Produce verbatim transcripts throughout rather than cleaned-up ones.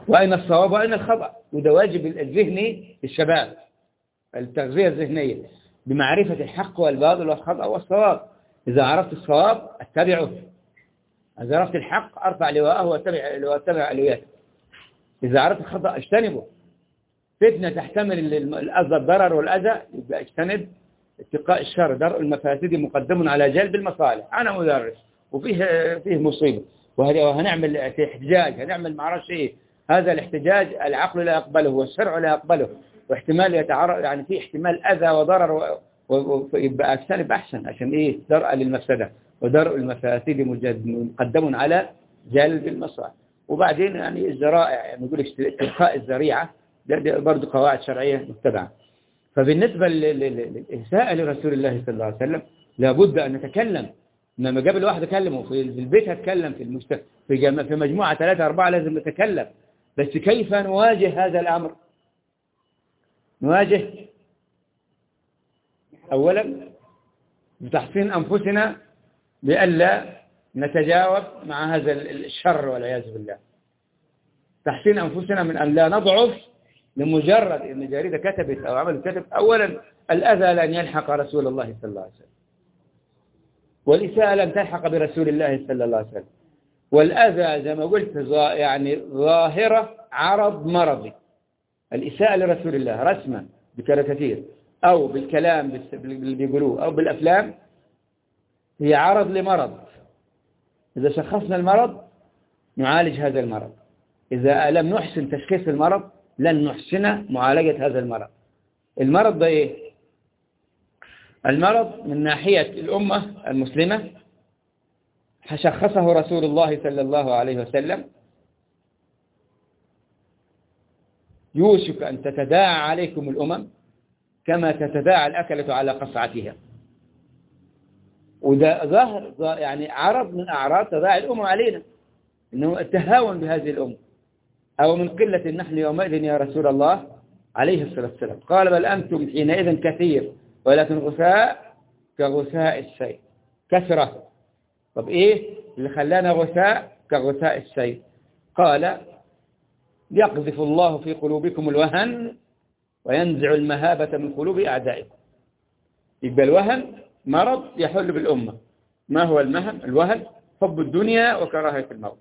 وأين الصواب وأين الخطأ. وده واجب الذهني للشباب، التغذية الذهنية بمعرفة الحق والباطل والخطأ والصواب. إذا عرفت الصواب اتبعه، إذا عرفت الحق أرفع لواءه واتبع واتبع علوياته، إذا عرفت الخطأ اجتنبه. فتنة تحتمل الأذى الضرر والأذى يبقى اجتنب. اتقاء الشر درء المفاسد مقدم على جلب المصالح. أنا مدرس وفيه فيه مصيبة وهنعمل احتجاج، هنعمل معرفش إيه، هذا الاحتجاج العقل لا يقبله والشرع لا يقبله، واحتمال يتعرض يعني في احتمال أذى وضرر، ويبقى اجتنب أحسن. عشان إيه؟ درء للمفسدة ودرء المفاسد مقدم على جلب المصالح. وبعدين يعني الذرائع، يعني نقول اتقاء الذريعة ده برضه قواعد شرعية متبعة. فبالنسبة للإساءة لرسول الله صلى الله عليه وسلم لابد أن نتكلم. لما قبل واحد أكلمه في البيت هتكلم، في المجتمع في, جم... في مجموعة ثلاثة أربعة لازم نتكلم. بس كيف نواجه هذا الأمر؟ نواجه أولا بتحصين أنفسنا بألا نتجاوب مع هذا الشر والعياذ بالله. تحصين أنفسنا من أن لا نضعف لمجرد أن جريدة كتبت أو عملت كتب. أولا الأذى لن يلحق رسول الله صلى الله عليه وسلم، والإساءة لن تلحق برسول الله صلى الله عليه وسلم. والأذى زي ما قلت يعني ظاهرة عرض مرضي. الإساءة لرسول الله رسما بكاريكاتير أو بالكلام اللي بيقولوه أو بالأفلام هي عرض لمرض. إذا شخصنا المرض نعالج هذا المرض. إذا لم نحسن تشخيص المرض لن نحسن معالجة هذا المرض. المرض ده إيه؟ المرض من ناحية الأمة المسلمة شخصه رسول الله صلى الله عليه وسلم: يوشك أن تتداعى عليكم الأمم كما تتداعى الأكلة على قصعتها. وده ظاهر يعني عرض من أعراض تداعي الأمم علينا، إنه التهاون بهذه الأمة. أو من قلة النحل يومئذ يا رسول الله عليه الصلاة والسلام. قال: بل أنتم حينئذ كثير ولكن غثاء كغثاء السيل. كثرة. طب إيه اللي خلانا غثاء كغثاء السيل؟ قال: يقذف الله في قلوبكم الوهن وينزع المهابة من قلوب أعدائكم. يبقى الوهن مرض يحل بالأمة. ما هو المهم؟ الوهن حب الدنيا وكراهية الموت.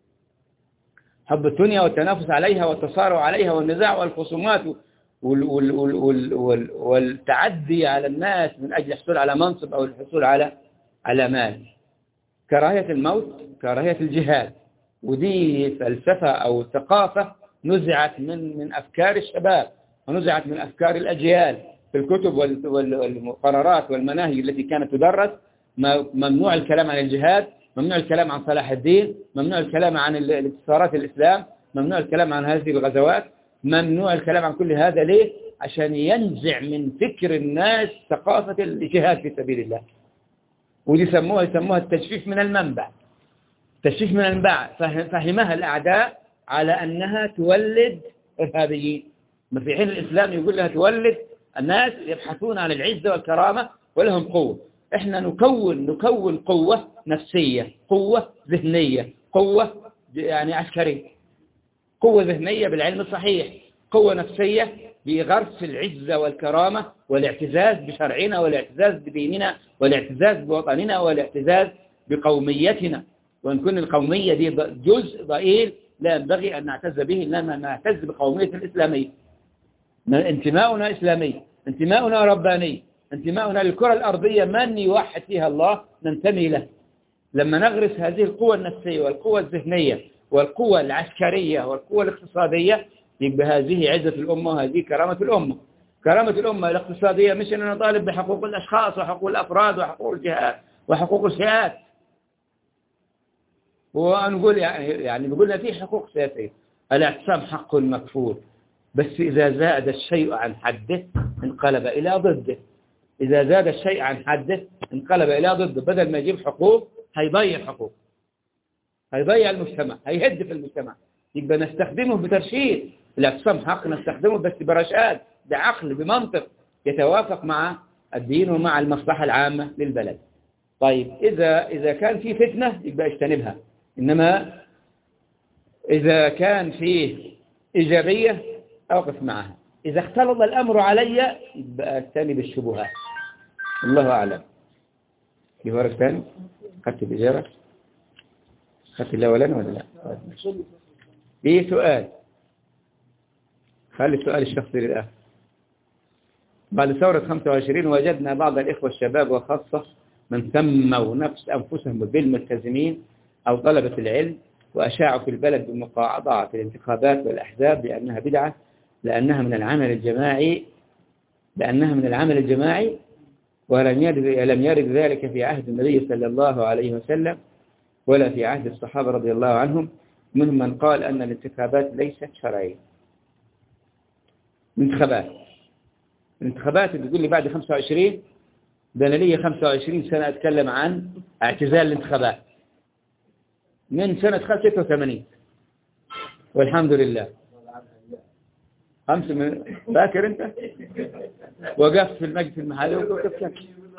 حب الدنيا والتنافس عليها والتصارع عليها والنزاع والخصومات وال وال وال وال والتعدي على الناس من أجل الحصول على منصب أو الحصول على على مال. كراهية الموت، كراهية الجهاد. ودي فلسفة أو ثقافة نزعت من من أفكار الشباب ونزعت من أفكار الأجيال في الكتب والمقررات والمناهج التي كانت تدرس. ممنوع الكلام عن الجهاد، ممنوع الكلام عن صلاح الدين، ممنوع الكلام عن انتصارات الإسلام، ممنوع الكلام عن هذه الغزوات، ممنوع الكلام عن كل هذا. ليه؟ عشان ينزع من فكر الناس ثقافة الجهاد في سبيل الله. ودي سموها يسموها التجفيف من المنبع. تجفيف من المنبع فهمها الأعداء على أنها تولد إرهابيين، ما في حين الإسلام يقول لها تولد الناس يبحثون عن العزة والكرامة ولهم قوة. إحنا نكون نكون قوة نفسية، قوة ذهنية، قوة يعني عسكرية. قوة ذهنية بالعلم الصحيح، قوة نفسية بغرس العزة والكرامة والاعتزاز بشرعنا والاعتزاز بديننا والاعتزاز بوطننا والاعتزاز بقوميتنا. وإن كن القومية دي جزء ضئيل لا ينبغي أن نعتز به، إنما نعتز بقومية الإسلامية. انتماؤنا إسلامي، انتماؤنا رباني، انتماؤنا للكرة الأرضية من يوحد فيها الله ننتمي له. لما نغرس هذه القوة النفسية والقوة الذهنية والقوة العسكرية والقوة الاقتصادية يبقى هذه عزة الأمة وهذه كرامة الأمة. كرامة الأمة الاقتصادية مش أننا نطالب بحقوق الأشخاص وحقوق الأفراد وحقوق الجهات وحقوق الفئات. ونقول يعني يعني بيقولنا في حقوق سياسية، الاعتصام حق مكفول، بس إذا زاد الشيء عن حده انقلب إلى ضده. إذا زاد الشيء عن حده انقلب إلى ضده. بدل ما يجيب حقوق هيضيع حقوق، هيضيع المجتمع، هيهد في المجتمع. يبقى نستخدمه بترشيد. الاعتصام حق نستخدمه بس برشاد، بعقل، بمنطق يتوافق مع الدين ومع المصلحة العامة للبلد. طيب إذا إذا كان في فتنة يبقى اجتنبها. إنما إذا كان فيه إيجابية أوقف معها، إذا اختلط الأمر علي يبقى الثاني بالشبهات. الله أعلم. في ورق ثاني خدت الإجابة؟ خدت الأولاني ولا لا؟ في سؤال، خلي السؤال الشخصي للآخر. بعد ثورة خمسة وعشرين وجدنا بعض الإخوة الشباب وخاصة من سموا نفس أنفسهم بالملتزمين أو طلبة العلم وأشاعوا في البلد بمقاطعة الانتخابات والأحزاب لأنها بدعة، لأنها من العمل الجماعي لأنها من العمل الجماعي ولم يرد لم يرد ذلك في عهد النبي صلى الله عليه وسلم ولا في عهد الصحابة رضي الله عنهم، منهم من قال أن الانتخابات ليست شرعية. انتخابات الانتخابات اللي تقول لي بعد خمسة وعشرين، ده أنا لي خمسة وعشرين سنة أتكلم عن اعتزال الانتخابات من سنة ستة وثمانين والحمد لله. خمس من فاكر أنت وقفت في المجلس المحلي وقفت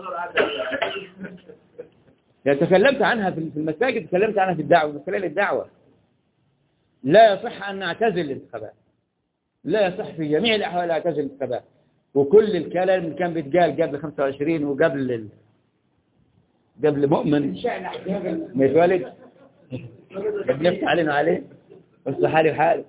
يعني تكلمت عنها في المساجد، تكلمت عنها في الدعوة من خلال الدعوة. لا يصح أن نعتزل الانتخابات، لا يصح في جميع الأحوال نعتزل الانتخابات. وكل الكلام اللي كان بيتقال قبل خمسة وعشرين وقبل ال... قبل مؤمن ما يتولد قبل علينا عليه بس حالي وحالي.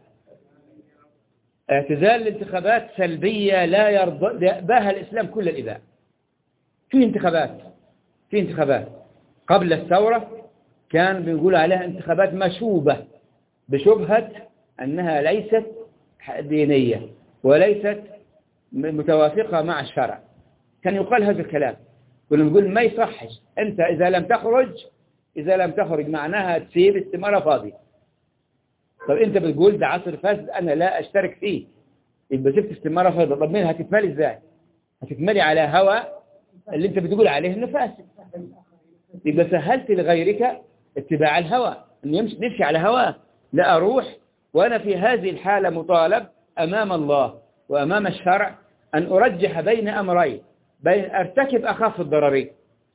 اعتزال الانتخابات سلبية لا يرضى بها الإسلام كل الإباء. في انتخابات في انتخابات قبل الثورة كان بنقول عليها انتخابات مشوبة بشبهة أنها ليست دينية وليست متوافقة مع الشرع. كان يقال هذا الكلام، كنا نقول ما يصحش أنت إذا لم تخرج إذا لم تخرج معناها تسيب استمارة فاضية. طب أنت بتقول ده عصر فاسد أنا لا أشترك فيه، يبقى سبت استمارة فاضية. طب مين هتكملي إزاي؟ هتكملي على هوى اللي أنت بتقول عليه إنه فاسد، يبقى سهلت لغيرك اتباع الهوى، إن يمشي نمشي على هواه. لا أروح وأنا في هذه الحالة مطالب أمام الله وأمام الشرع أن أرجح بين أمرين، بين أرتكب أخف الضررين.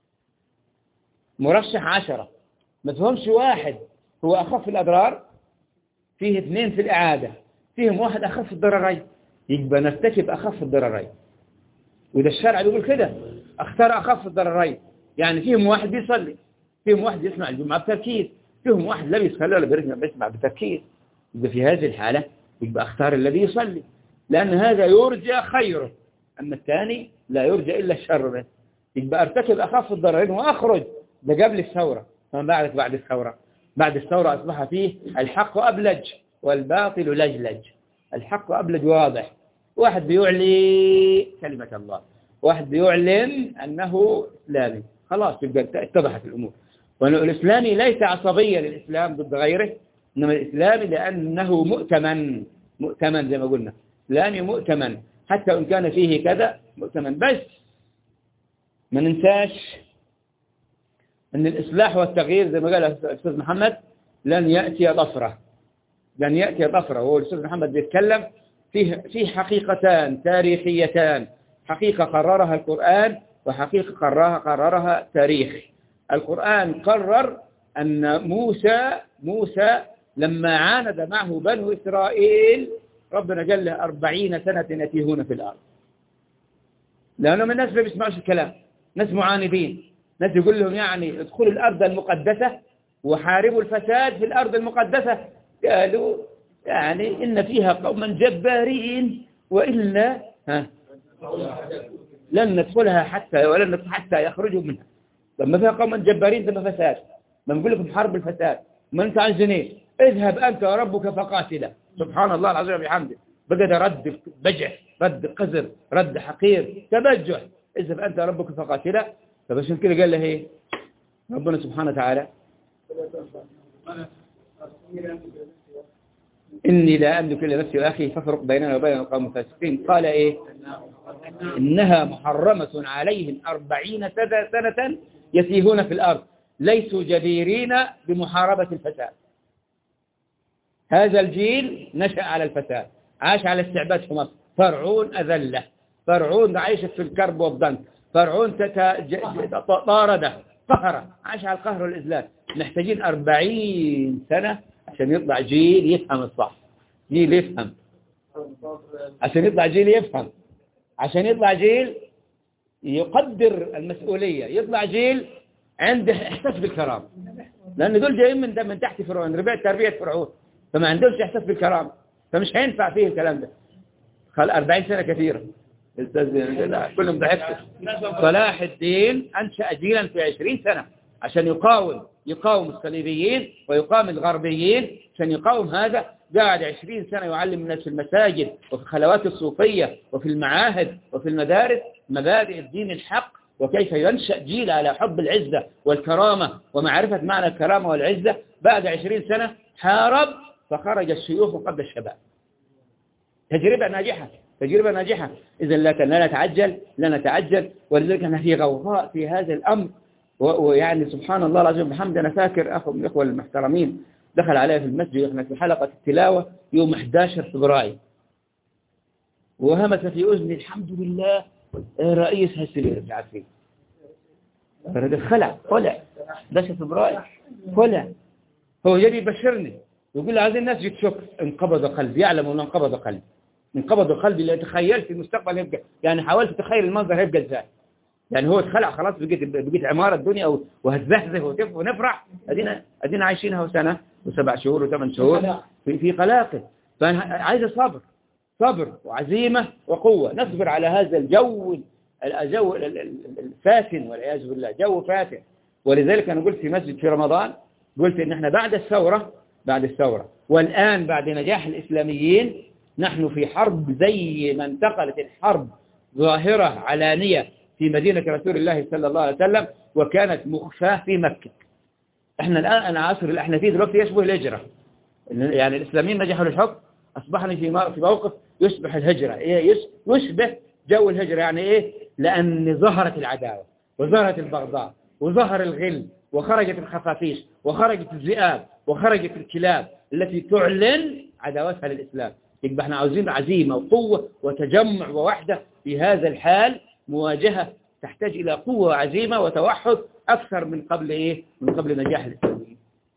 مرشح عشرة ما فهمش واحد هو أخف الأضرار، فيه اثنين في الإعادة فيهم واحد أخف الضررين، يبقى نرتكب أخف الضررين. وده الشرع بيقول كده، اختار أخف الضررين. يعني فيهم واحد بيصلي، فيهم واحد يسمع الجمعة بتركيز، فيهم واحد لا بيصلي ولا بيسمع بتركيز. يبقى في هذه الحالة يبقى اختار الذي يصلي، لأن هذا يرجى خيره، أما الثاني لا يرجى إلا الشر. يبقى ارتكب أخف الضررين وأخرج. ده قبل الثورة. فما بعدك بعد الثورة؟ بعد الثورة أصبح فيه الحق أبلج والباطل لجلج. الحق أبلج واضح، واحد بيعلي كلمة الله، واحد بيعلن أنه إسلامي، خلاص يبقى اتضحت الأمور. والإسلامي ليس عصبيا للإسلام ضد غيره، إنما الإسلامي لأنه مؤتمن مؤتمن زي ما قلنا، إسلامي مؤتمن حتى إن كان فيه كذا مؤتمن. بس ما ننساش أن الإصلاح والتغيير زي ما قال الأستاذ محمد لن يأتي طفرة، لن يأتي طفرة. وهو الأستاذ محمد بيتكلم فيه في حقيقتان تاريخيتان، حقيقة قررها القرآن وحقيقة قررها قررها تاريخ. القرآن قرر أن موسى موسى لما عاند معه بنو إسرائيل ربنا قال له أربعين سنة يتيهون في الأرض، لأنهم الناس ما بيسمعوش الكلام، ناس معاندين، ناس يقول لهم يعني ادخلوا الأرض المقدسة وحاربوا الفساد في الأرض المقدسة. قالوا يعني إن فيها قوما جبارين وإلا ها لن ندخلها حتى ولن ندخل حتى يخرجوا منها. لما فيها قوما جبارين ده فساد، ما نقول لكم حرب الفساد، ما أنت عايزين ايه؟ اذهب أنت وربك فقاتلا. سبحان الله العظيم بحمده، بقى ده رد بجح، رد قذر، رد حقير، تبجح. اذهب أنت وربك فقاتلا. فبس كده قال له ايه ربنا سبحانه وتعالى؟ إني لا أملك إلا نفسي وأخي فافرق بيننا وبين القوم الفاسقين. قال إيه؟ إنها محرمة عليهم أربعين سنة يتيهون في الأرض ليسوا جديرين بمحاربة الفساد. هذا الجيل نشأ على الفساد، عاش على استعباد في مصر. فرعون أذله، فرعون عايش في الكرب والضنك، فرعون طارده قهره، عاش على القهر والإذلال. محتاجين أربعين سنة عشان يطلع جيل يفهم الصح. جيل يفهم، عشان يطلع جيل يفهم، عشان يطلع جيل يقدر المسؤولية، يطلع جيل عنده إحساس بالكرامة، لأن دول جايين من من تحت فرعون، ربيع تربية فرعون، فما عندهمش إحساس بالكرامة، فمش هينفع فيه الكلام ده. خل أربعين سنة كثيرة، كلهم ضحكوا. صلاح الدين أنشأ جيلا في عشرين سنة عشان يقاوم يقاوم الصليبيين ويقاوم الغربيين، عشان يقاوم هذا قاعد عشرين سنة يعلم الناس في المساجد وفي الخلوات الصوفية وفي المعاهد وفي المدارس مبادئ الدين الحق، وكيف ينشأ جيل على حب العزة والكرامة ومعرفة معنى الكرامة والعزة. بعد عشرين سنة حارب فخرج الشيوخ قبل الشباب. تجربة ناجحة، تجربة ناجحة. إذا لا نتعجل لا نتعجل ولذلك أنا في غوغاء في هذا الأمر. ويعني سبحان الله العظيم بحمد. أنا فاكر أخو من الإخوة المحترمين دخل علي في المسجد، إحنا في حلقة التلاوة يوم أحد عشر فبراير، وهمس في أذني الحمد لله رئيس هالسبيل مش عارفين فرد خلع خلع أحد عشر فبراير خلع. هو جاي يبشرني يقول لي عايزين الناس يتشك. انقبض قلبي، يعلم أنه انقبض قلبي، انقبض قلبي لأن تخيلت المستقبل يبقى، يعني حاولت تخيل المنظر هيبقى ازاي. يعني هو اتخلع خلاص، بقيت بقيت عمارة الدنيا وهتزهزه ونفرح. ادينا ادينا عايشينها سنة وسبع شهور وثمان شهور في في قلاقل. فانا عايز صبر، صبر وعزيمة وقوة، نصبر على هذا الجو الجو الفاتن والعياذ بالله، جو فاتن. ولذلك انا قلت في مسجد في رمضان، قلت ان احنا بعد الثورة بعد الثورة والآن بعد نجاح الإسلاميين نحن في حرب زي ما انتقلت الحرب ظاهرة علانية في مدينة رسول الله صلى الله عليه وسلم وكانت مخفاة في مكة. احنا الآن العصر اللي احنا فيه دلوقتي يشبه الهجرة، يعني الإسلاميين نجحوا للحكم، أصبحنا في في موقف يشبه الهجرة، يشبه جو الهجرة. يعني إيه؟ لأن ظهرت العداوة وظهرت البغضاء وظهر الغل وخرجت الخفافيش وخرجت الذئاب وخرجت الكلاب التي تعلن عداوتها للإسلام. يبقى احنا عاوزين عزيمة وقوة وتجمع ووحدة في هذا الحال. مواجهة تحتاج إلى قوة وعزيمة وتوحد أكثر من قبل إيه؟ من قبل نجاح الإسلاميين.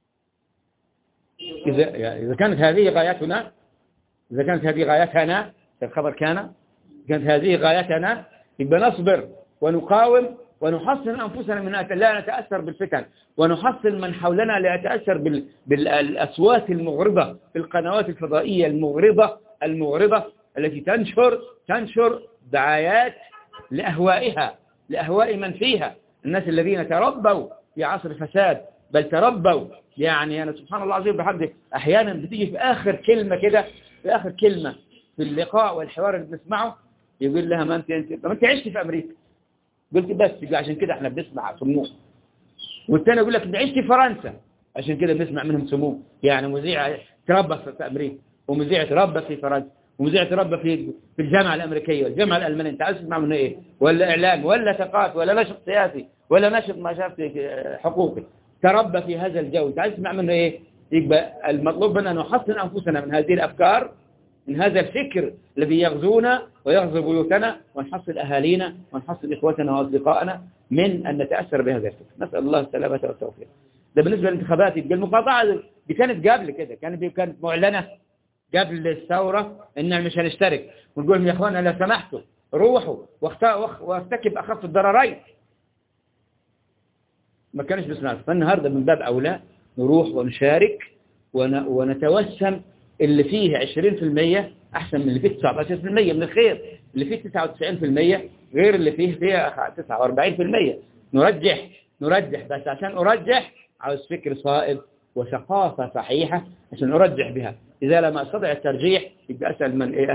إذا إذا كانت هذه غايتنا إذا كانت هذه غايتنا الخبر كان كانت هذه غايتنا، يبقى نصبر ونقاوم ونحصن أنفسنا من أن لا نتأثر بالفتن، ونحصن من حولنا لا يتأثر بال... بالأصوات المغرضة في القنوات الفضائية المغرضة المغرضة التي تنشر تنشر دعايات لأهوائها لأهواء من فيها، الناس الذين تربوا في عصر فساد، بل تربوا يعني أنا سبحان الله العظيم بحمده أحيانا بتيجي في آخر كلمة كده في آخر كلمة في اللقاء والحوار اللي بنسمعه يقول لها ما أنت أنت طب أنت عشت في أمريكا. قلت بس عشان كده احنا بنسمع سموم. والثاني يقول لك انت عشت في فرنسا عشان كده بنسمع منهم سموم. يعني مذيع تربى في امريكا ومذيع تربى في فرنسا ومذيع تربى في في الجامعه الامريكيه والجامعه الالمانيه، انت عايز تسمع منه ايه؟ ولا اعلام ولا ثقافي ولا نشط سياسي ولا نشط نشاط حقوقي، تربى في هذا الجو، انت عايز تسمع منه ايه؟ يبقى المطلوب منا ان نحصن انفسنا من هذه الافكار، من هذا الفكر الذي يغزونا ويغزو بيوتنا، ونحصل أهالينا ونحصل إخوتنا وأصدقائنا من أن نتأثر بهذا الفكر. نسأل الله السلامة والتوفيق. ده بالنسبة للانتخابات. المقاطعة دي كانت قبل كده، كانت كانت معلنة قبل الثورة إن مش هنشترك، ونقول لهم يا إخواننا لو سمحتوا روحوا وارتكب أخف الضررين. ما كانش بسمعنا. فالنهاردة من باب أولى نروح ونشارك ونتوسم اللي فيه عشرين في المية أحسن من اللي فيه تسعة عشر في المية من الخير، اللي فيه تسعة وتسعين في المية غير اللي فيه فيه تسعة وأربعين في المية. نرجح نرجح بس عشان أرجح عاوز فكر صائب وثقافة صحيحة عشان أرجح بها. إذا لم أستطع الترجيح يبقى أسأل من